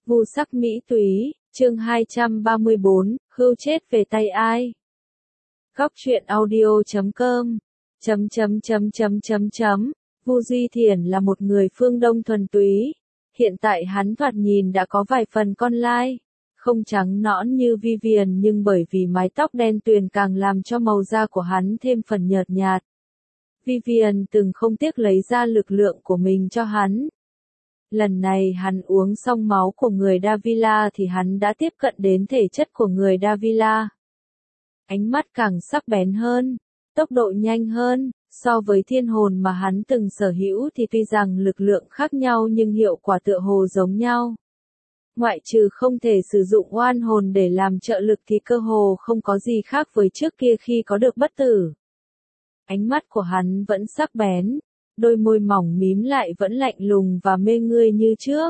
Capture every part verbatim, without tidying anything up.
Vu sắc mỹ túy, chương hai trăm ba mươi bốn, Hưu chết về tay ai? Góc truyện audio chấm com chấm chấm chấm chấm chấm chấm Vu Duy Thiển là một người phương Đông thuần túy. Hiện tại hắn thoạt nhìn đã có vài phần con lai, không trắng nõn như Vivian nhưng bởi vì mái tóc đen tuyền càng làm cho màu da của hắn thêm phần nhợt nhạt. Vivian từng không tiếc lấy ra lực lượng của mình cho hắn. Lần này hắn uống xong máu của người Davila thì hắn đã tiếp cận đến thể chất của người Davila. Ánh mắt càng sắc bén hơn, tốc độ nhanh hơn, so với thiên hồn mà hắn từng sở hữu thì tuy rằng lực lượng khác nhau nhưng hiệu quả tựa hồ giống nhau. Ngoại trừ không thể sử dụng oan hồn để làm trợ lực thì cơ hồ không có gì khác với trước kia khi có được bất tử. Ánh mắt của hắn vẫn sắc bén, đôi môi mỏng mím lại vẫn lạnh lùng và mê ngươi như trước.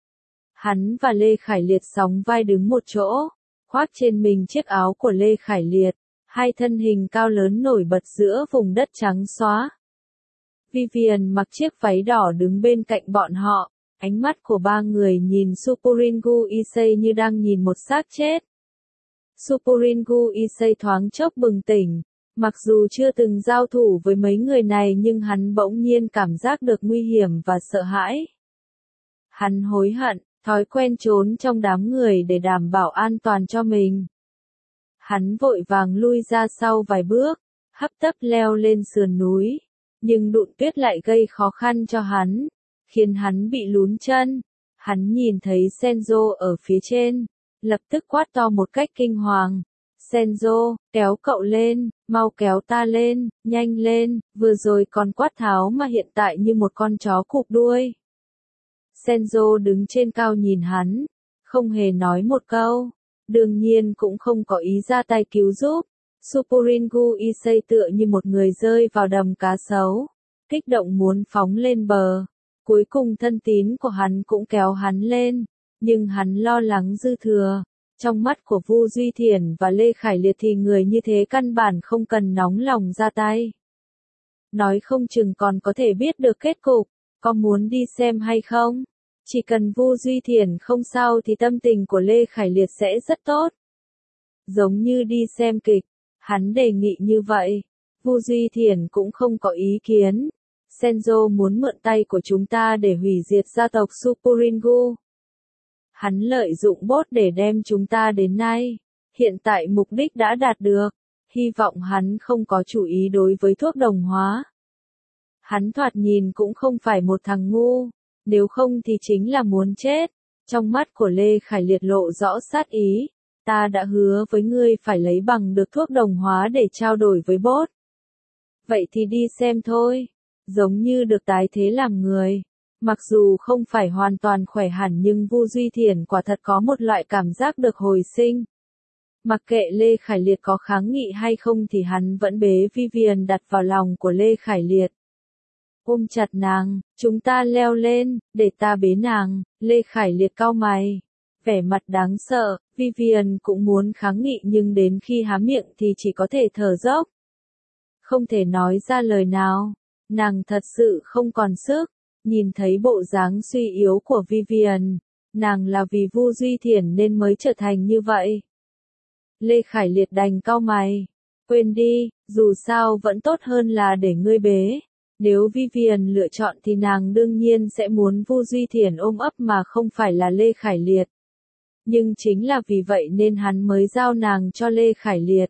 Hắn và Lê Khải Liệt sóng vai đứng một chỗ, khoác trên mình chiếc áo của Lê Khải Liệt, hai thân hình cao lớn nổi bật giữa vùng đất trắng xóa. Vivian mặc chiếc váy đỏ đứng bên cạnh bọn họ, ánh mắt của ba người nhìn Supuringu Issei như đang nhìn một xác chết. Supuringu Issei thoáng chốc bừng tỉnh. Mặc dù chưa từng giao thủ với mấy người này nhưng hắn bỗng nhiên cảm giác được nguy hiểm và sợ hãi. Hắn hối hận, thói quen trốn trong đám người để đảm bảo an toàn cho mình. Hắn vội vàng lui ra sau vài bước, hấp tấp leo lên sườn núi, nhưng đụn tuyết lại gây khó khăn cho hắn, khiến hắn bị lún chân. Hắn nhìn thấy Senzo ở phía trên, lập tức quát to một cách kinh hoàng. Senzo, kéo cậu lên, mau kéo ta lên, nhanh lên, vừa rồi còn quát tháo mà hiện tại như một con chó cụp đuôi. Senzo đứng trên cao nhìn hắn, không hề nói một câu, đương nhiên cũng không có ý ra tay cứu giúp. Supuringu Issei tựa như một người rơi vào đầm cá sấu, kích động muốn phóng lên bờ. Cuối cùng thân tín của hắn cũng kéo hắn lên, nhưng hắn lo lắng dư thừa. Trong mắt của Vu Duy Thiển và Lê Khải Liệt thì người như thế căn bản không cần nóng lòng ra tay. Nói không chừng còn có thể biết được kết cục, có muốn đi xem hay không? Chỉ cần Vu Duy Thiển không sao thì tâm tình của Lê Khải Liệt sẽ rất tốt. Giống như đi xem kịch, hắn đề nghị như vậy. Vu Duy Thiển cũng không có ý kiến. Senzo muốn mượn tay của chúng ta để hủy diệt gia tộc Supuringu. Hắn lợi dụng bốt để đem chúng ta đến nay. Hiện tại mục đích đã đạt được. Hy vọng hắn không có chủ ý đối với thuốc đồng hóa. Hắn thoạt nhìn cũng không phải một thằng ngu. Nếu không thì chính là muốn chết. Trong mắt của Lê Khải Liệt lộ rõ sát ý. Ta đã hứa với ngươi phải lấy bằng được thuốc đồng hóa để trao đổi với bốt. Vậy thì đi xem thôi. Giống như được tái thế làm người. Mặc dù không phải hoàn toàn khỏe hẳn nhưng Vu Duy Thiển quả thật có một loại cảm giác được hồi sinh. Mặc kệ Lê Khải Liệt có kháng nghị hay không thì hắn vẫn bế Vivian đặt vào lòng của Lê Khải Liệt. Ôm chặt nàng, chúng ta leo lên, để ta bế nàng. Lê Khải Liệt cau mày, vẻ mặt đáng sợ. Vivian cũng muốn kháng nghị nhưng đến khi há miệng thì chỉ có thể thở dốc. Không thể nói ra lời nào, nàng thật sự không còn sức. Nhìn thấy bộ dáng suy yếu của Vivian, nàng là vì Vu Duy Thiển nên mới trở thành như vậy. Lê Khải Liệt đành cau mày, quên đi, dù sao vẫn tốt hơn là để ngươi bế. Nếu Vivian lựa chọn thì nàng đương nhiên sẽ muốn Vu Duy Thiển ôm ấp mà không phải là Lê Khải Liệt. Nhưng chính là vì vậy nên hắn mới giao nàng cho Lê Khải Liệt.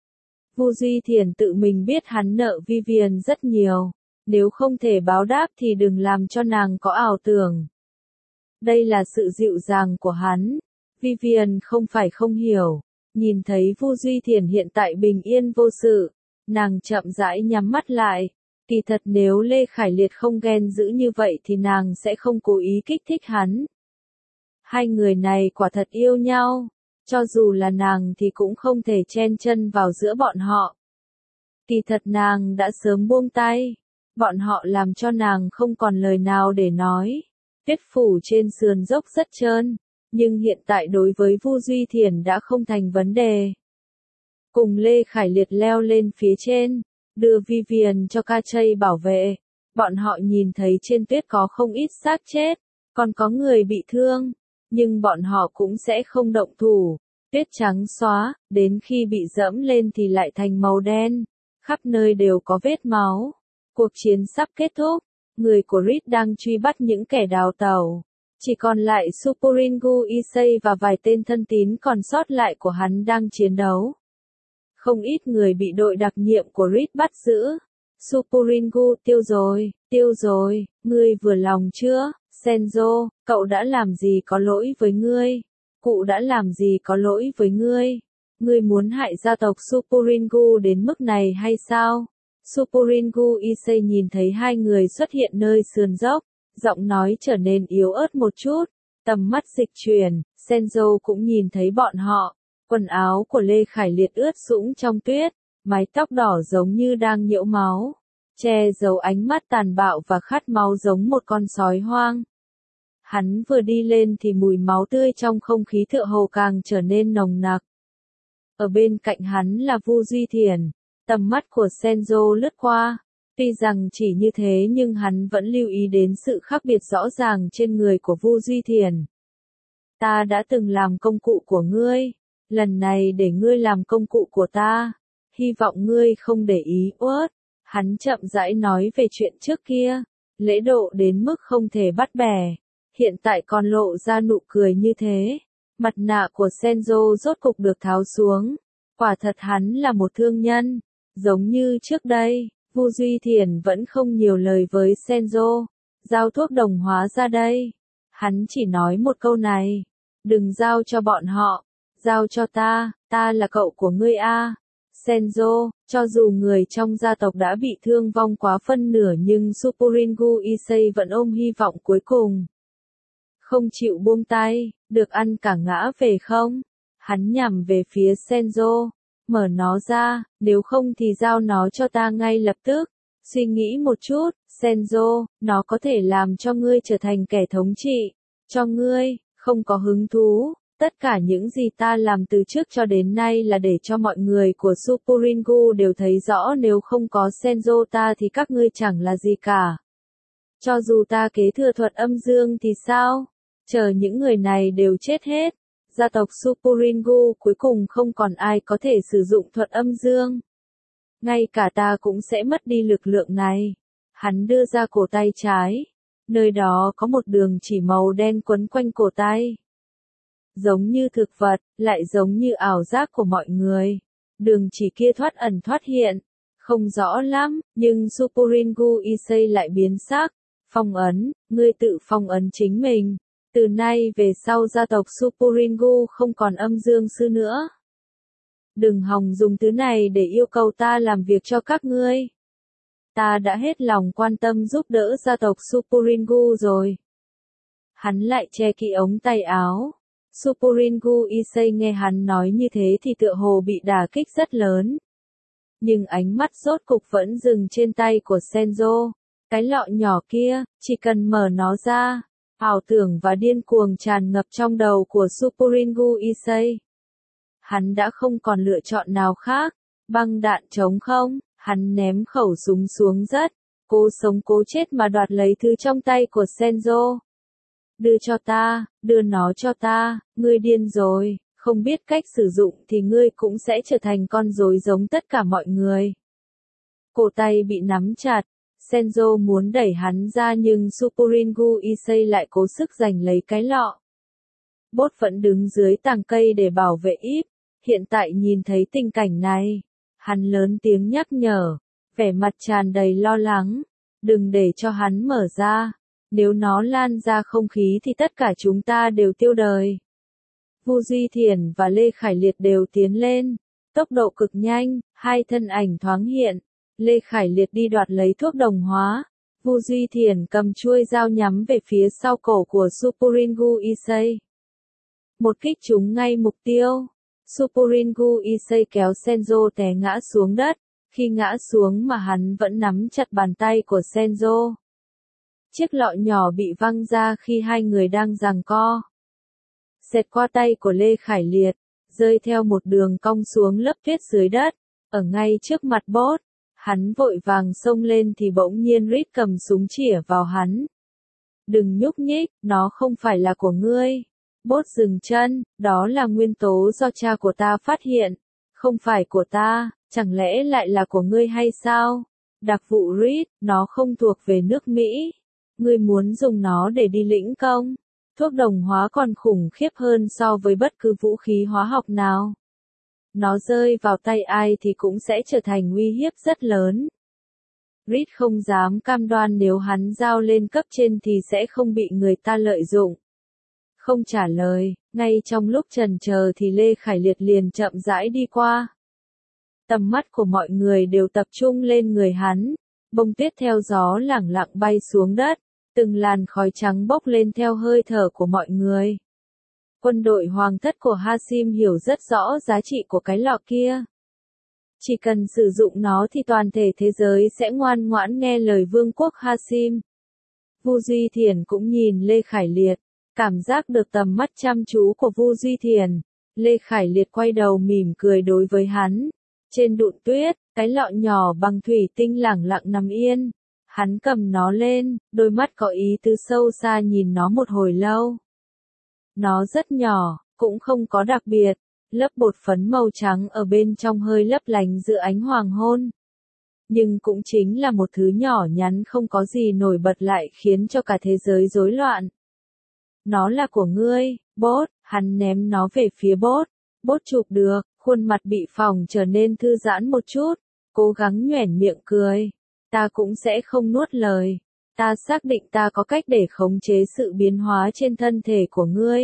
Vu Duy Thiển tự mình biết hắn nợ Vivian rất nhiều. Nếu không thể báo đáp thì đừng làm cho nàng có ảo tưởng. Đây là sự dịu dàng của hắn. Vivian không phải không hiểu. Nhìn thấy Vu Duy Thiển hiện tại bình yên vô sự, nàng chậm rãi nhắm mắt lại. Kỳ thật nếu Lê Khải Liệt không ghen dữ như vậy thì nàng sẽ không cố ý kích thích hắn. Hai người này quả thật yêu nhau. Cho dù là nàng thì cũng không thể chen chân vào giữa bọn họ. Kỳ thật nàng đã sớm buông tay. Bọn họ làm cho nàng không còn lời nào để nói. Tuyết phủ trên sườn dốc rất trơn, nhưng hiện tại đối với Vu Duy Thiển đã không thành vấn đề. Cùng Lê Khải Liệt leo lên phía trên, đưa Vivian cho Ca Chây bảo vệ. Bọn họ nhìn thấy trên tuyết có không ít xác chết, còn có người bị thương. nhưng bọn họ cũng sẽ không động thủ. Tuyết trắng xóa, đến khi bị dẫm lên thì lại thành màu đen, khắp nơi đều có vết máu. Cuộc chiến sắp kết thúc, người của Reed đang truy bắt những kẻ đào tẩu. Chỉ còn lại Supuringu Issei và vài tên thân tín còn sót lại của hắn đang chiến đấu. Không ít người bị đội đặc nhiệm của Reed bắt giữ. Supuringu, tiêu rồi, tiêu rồi, ngươi vừa lòng chưa? Senzo, cậu đã làm gì có lỗi với ngươi? Cụ đã làm gì có lỗi với ngươi? Ngươi muốn hại gia tộc Supuringu đến mức này hay sao? Supuringu Issei nhìn thấy hai người xuất hiện nơi sườn dốc, giọng nói trở nên yếu ớt một chút, tầm mắt dịch chuyển, Senzo cũng nhìn thấy bọn họ, quần áo của Lê Khải Liệt ướt sũng trong tuyết, mái tóc đỏ giống như đang nhiễu máu, che giấu ánh mắt tàn bạo và khát máu giống một con sói hoang. Hắn vừa đi lên thì mùi máu tươi trong không khí tựa hồ càng trở nên nồng nặc. Ở bên cạnh hắn là Vu Duy Thiền, tầm mắt của Senzo lướt qua. Tuy rằng chỉ như thế nhưng hắn vẫn lưu ý đến sự khác biệt rõ ràng trên người của Vu Duy Thiền. Ta đã từng làm công cụ của ngươi, lần này để ngươi làm công cụ của ta, hy vọng ngươi không để ý uất. Hắn chậm rãi nói về chuyện trước kia, lễ độ đến mức không thể bắt bẻ, hiện tại còn lộ ra nụ cười như thế. Mặt nạ của Senzo rốt cục được tháo xuống, quả thật hắn là một thương nhân, giống như trước đây. Vu Duy Thiền vẫn không nhiều lời với Senzo, giao thuốc đồng hóa ra đây. Hắn chỉ nói một câu này, đừng giao cho bọn họ, giao cho ta, ta là cậu của ngươi a. Senzo, cho dù người trong gia tộc đã bị thương vong quá phân nửa nhưng Supuringu Issei vẫn ôm hy vọng cuối cùng. Không chịu buông tay, được ăn cả ngã về không? Hắn nhằm về phía Senzo. Mở nó ra, nếu không thì giao nó cho ta ngay lập tức. Suy nghĩ một chút, Senzo, nó có thể làm cho ngươi trở thành kẻ thống trị. Cho ngươi, không có hứng thú. Tất cả những gì ta làm từ trước cho đến nay là để cho mọi người của Supuringu đều thấy rõ nếu không có Senzo ta thì các ngươi chẳng là gì cả. Cho dù ta kế thừa thuật âm dương thì sao? Chờ những người này đều chết hết. Gia tộc Supuringu cuối cùng không còn ai có thể sử dụng thuật âm dương. Ngay cả ta cũng sẽ mất đi lực lượng này. Hắn đưa ra cổ tay trái. Nơi đó có một đường chỉ màu đen quấn quanh cổ tay. Giống như thực vật, lại giống như ảo giác của mọi người. Đường chỉ kia thoát ẩn thoát hiện. Không rõ lắm, nhưng Supuringu Issei lại biến sắc. Phong ấn, ngươi tự phong ấn chính mình. Từ nay về sau gia tộc Supuringu không còn âm dương sư nữa. Đừng hòng dùng thứ này để yêu cầu ta làm việc cho các ngươi. Ta đã hết lòng quan tâm giúp đỡ gia tộc Supuringu rồi. Hắn lại che kỹ ống tay áo. Supuringu Issei nghe hắn nói như thế thì tựa hồ bị đả kích rất lớn. Nhưng ánh mắt rốt cục vẫn dừng trên tay của Senzo. Cái lọ nhỏ kia, chỉ cần mở nó ra. Ảo tưởng và điên cuồng tràn ngập trong đầu của Supuringu Issei. Hắn đã không còn lựa chọn nào khác. Băng đạn trống không, hắn ném khẩu súng xuống rất, cố sống cố chết mà đoạt lấy thứ trong tay của Senzo. Đưa cho ta, đưa nó cho ta, ngươi điên rồi, không biết cách sử dụng thì ngươi cũng sẽ trở thành con rối giống tất cả mọi người. Cổ tay bị nắm chặt. Senzo muốn đẩy hắn ra nhưng Supuringu Issei lại cố sức giành lấy cái lọ. Bốt vẫn đứng dưới tàng cây để bảo vệ Íp. Hiện tại nhìn thấy tình cảnh này, hắn lớn tiếng nhắc nhở, vẻ mặt tràn đầy lo lắng. Đừng để cho hắn mở ra. Nếu nó lan ra không khí thì tất cả chúng ta đều tiêu đời. Vu Duy Thiền và Lê Khải Liệt đều tiến lên. Tốc độ cực nhanh, hai thân ảnh thoáng hiện. Lê Khải Liệt đi đoạt lấy thuốc đồng hóa. Vu Duy Thiền cầm chuôi dao nhắm về phía sau cổ của Supuringu Issei. Một kích trúng ngay mục tiêu. Supuringu Issei kéo Senzo té ngã xuống đất. Khi ngã xuống mà hắn vẫn nắm chặt bàn tay của Senzo. Chiếc lọ nhỏ bị văng ra khi hai người đang giằng co. Xẹt qua tay của Lê Khải Liệt, rơi theo một đường cong xuống lớp tuyết dưới đất, ở ngay trước mặt Bốt. Hắn vội vàng xông lên thì bỗng nhiên Reed cầm súng chĩa vào hắn. Đừng nhúc nhích, nó không phải là của ngươi. Bốt dừng chân, đó là nguyên tố do cha của ta phát hiện, không phải của ta, chẳng lẽ lại là của ngươi hay sao? Đặc vụ Reed, nó không thuộc về nước Mỹ. Ngươi muốn dùng nó để đi lĩnh công. Thuốc đồng hóa còn khủng khiếp hơn so với bất cứ vũ khí hóa học nào. Nó rơi vào tay ai thì cũng sẽ trở thành uy hiếp rất lớn. Reed không dám cam đoan nếu hắn giao lên cấp trên thì sẽ không bị người ta lợi dụng. Không trả lời, ngay trong lúc chần chờ thì Lê Khải Liệt liền chậm rãi đi qua. Tầm mắt của mọi người đều tập trung lên người hắn, bông tuyết theo gió lẳng lặng bay xuống đất, từng làn khói trắng bốc lên theo hơi thở của mọi người. Quân đội hoàng thất của Hashim hiểu rất rõ giá trị của cái lọ kia. Chỉ cần sử dụng nó thì toàn thể thế giới sẽ ngoan ngoãn nghe lời vương quốc Hashim. Vu Duy Thiền cũng nhìn Lê Khải Liệt, cảm giác được tầm mắt chăm chú của Vu Duy Thiền. Lê Khải Liệt quay đầu mỉm cười đối với hắn. Trên đụn tuyết, cái lọ nhỏ bằng thủy tinh lẳng lặng nằm yên. Hắn cầm nó lên, đôi mắt có ý tứ sâu xa nhìn nó một hồi lâu. Nó rất nhỏ, cũng không có đặc biệt. Lớp bột phấn màu trắng ở bên trong hơi lấp lánh giữa ánh hoàng hôn. Nhưng cũng chính là một thứ nhỏ nhắn không có gì nổi bật lại khiến cho cả thế giới rối loạn. Nó là của ngươi, Bốt, hắn ném nó về phía Bốt. Bốt chụp được, khuôn mặt bị phỏng trở nên thư giãn một chút, cố gắng nhoẻn miệng cười. Ta cũng sẽ không nuốt lời. Ta xác định ta có cách để khống chế sự biến hóa trên thân thể của ngươi.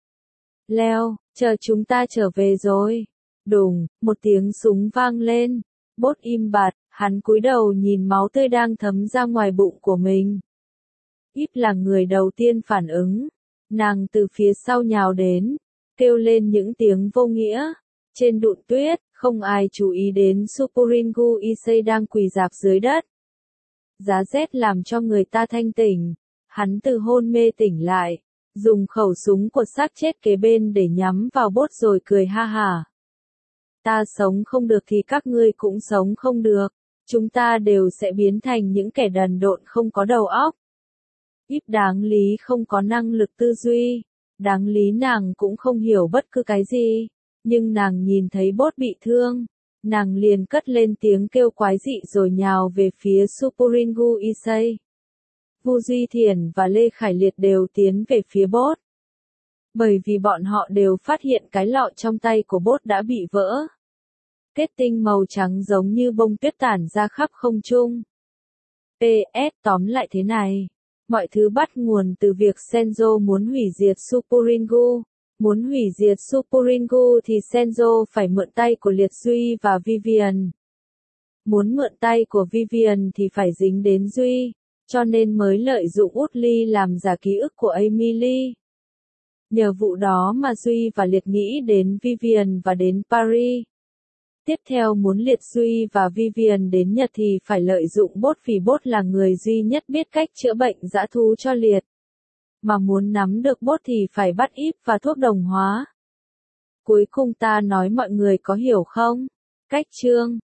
Leo, chờ chúng ta trở về rồi. Đùng, một tiếng súng vang lên. Bốt im bặt, hắn cúi đầu nhìn máu tươi đang thấm ra ngoài bụng của mình. Íp là người đầu tiên phản ứng. Nàng từ phía sau nhào đến, kêu lên những tiếng vô nghĩa. Trên đụn tuyết, không ai chú ý đến Supuringu Issei đang quỳ rạp dưới đất. Giá rét làm cho người ta thanh tỉnh. Hắn từ hôn mê tỉnh lại, dùng khẩu súng của xác chết kế bên để nhắm vào Bốt rồi cười ha hả. Ta sống không được thì các ngươi cũng sống không được. Chúng ta đều sẽ biến thành những kẻ đần độn không có đầu óc. Íp đáng lý không có năng lực tư duy. Đáng lý nàng cũng không hiểu bất cứ cái gì. Nhưng nàng nhìn thấy Bốt bị thương. Nàng liền cất lên tiếng kêu quái dị rồi nhào về phía Supuringu Issei. Vu Duy Thiền và Lê Khải Liệt đều tiến về phía Bốt. Bởi vì bọn họ đều phát hiện cái lọ trong tay của Bốt đã bị vỡ. Kết tinh màu trắng giống như bông tuyết tản ra khắp không trung. pê ét tóm lại thế này. Mọi thứ bắt nguồn từ việc Senzo muốn hủy diệt Supuringu. Muốn hủy diệt Supuringu thì Senzo phải mượn tay của Liệt Duy và Vivian. Muốn mượn tay của Vivian thì phải dính đến Duy, cho nên mới lợi dụng Utley làm giả ký ức của Emily. Nhờ vụ đó mà Duy và Liệt nghĩ đến Vivian và đến Paris. Tiếp theo muốn Liệt Duy và Vivian đến Nhật thì phải lợi dụng Bốt vì Bốt là người duy nhất biết cách chữa bệnh dã thú cho Liệt. Mà muốn nắm được Bốt thì phải bắt íp và thuốc đồng hóa. Cuối cùng ta nói mọi người có hiểu không? Cách chương